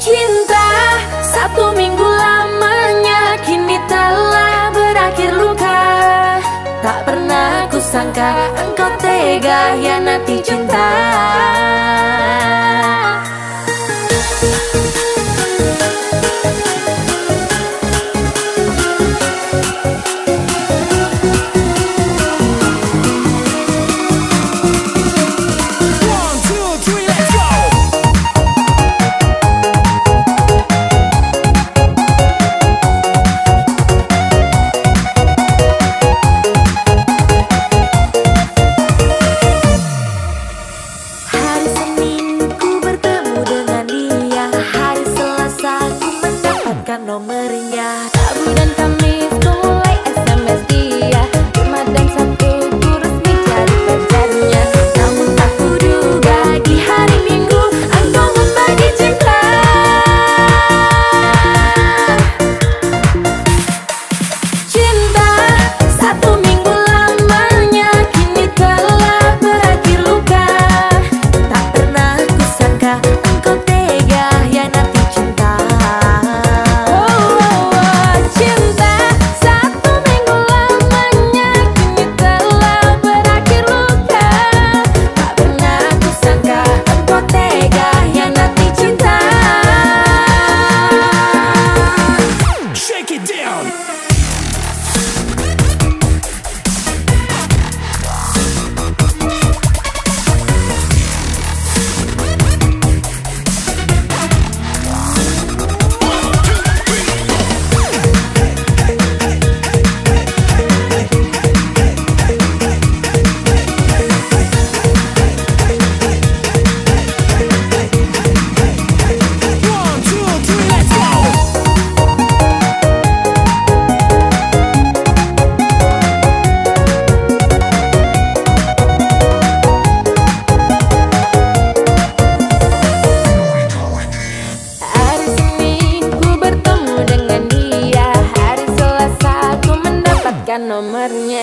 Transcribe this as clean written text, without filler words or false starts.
Cinta satu minggu lamanya kini telah berakhir luka. Tak pernah kusangka engkau tega hianati cinta. Nomornya Rabu dan Kamis ku mulai SMS dia, Jumat dan Sabtu ku resmi jadi pacarnya. Namun tak kuduga di hari Minggu engkau membagi cinta. Cinta satu minggu lamanya kini telah berakhir luka. Tak pernah kusangka engkau tega hianati cinta. Nomornya